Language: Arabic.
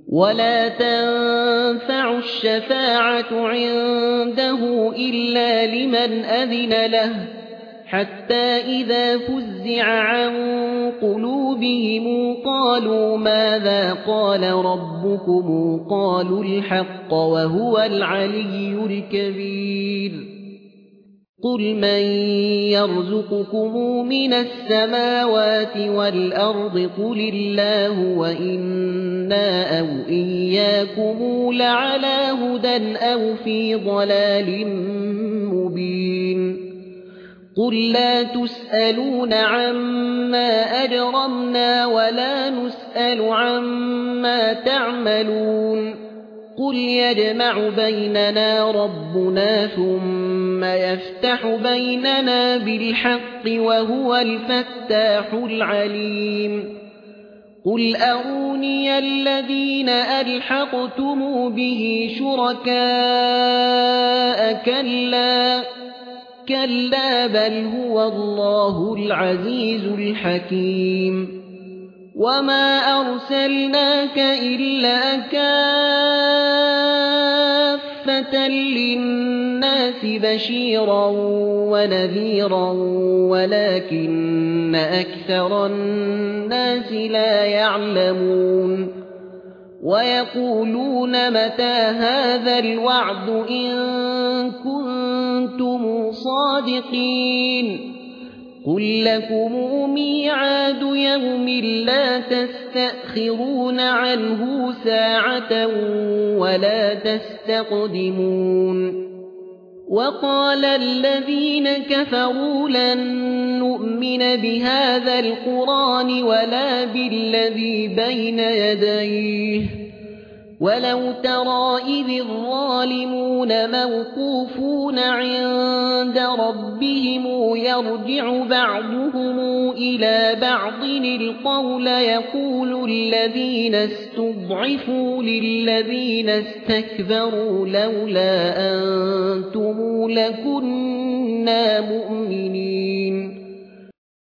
ولا تنفع الشفاعة عنده إلا لمن أذن له حتى إذا فزع عن قلوبهم قالوا ماذا قال ربكم قالوا الحق وهو العلي الكبير قل من يرزقكم من السماوات والأرض قل الله وإنا أو إياكم لعلى هدى أو في ضلال مبين قل لا تسألون عما أجرمنا ولا نسأل عما تعملون قل يجمع بيننا ربنا ثم يفتح بيننا بالحق وهو الفتاح العليم قل أروني الذين ألحقتم به شركاء كلا بل هو الله العزيز الحكيم وما أرسلناك إلا كافة للناس بشيرا ونذيرا ولكن أكثر الناس لا يعلمون ويقولون متى هذا الوعد إن كنتم صادقين قل لكم ميعاد يوم لا تستأخرون عنه ساعة ولا تستقدمون وقال الذين كفروا لن نؤمن بهذا القرآن ولا بالذي بين يديه ولو ترى إذ الظالمون موقوفون عند ربهم يرجع بعضهم إلى بعض القول يقول الذين استضعفوا للذين استكبروا لولا أنتم لكنا مؤمنين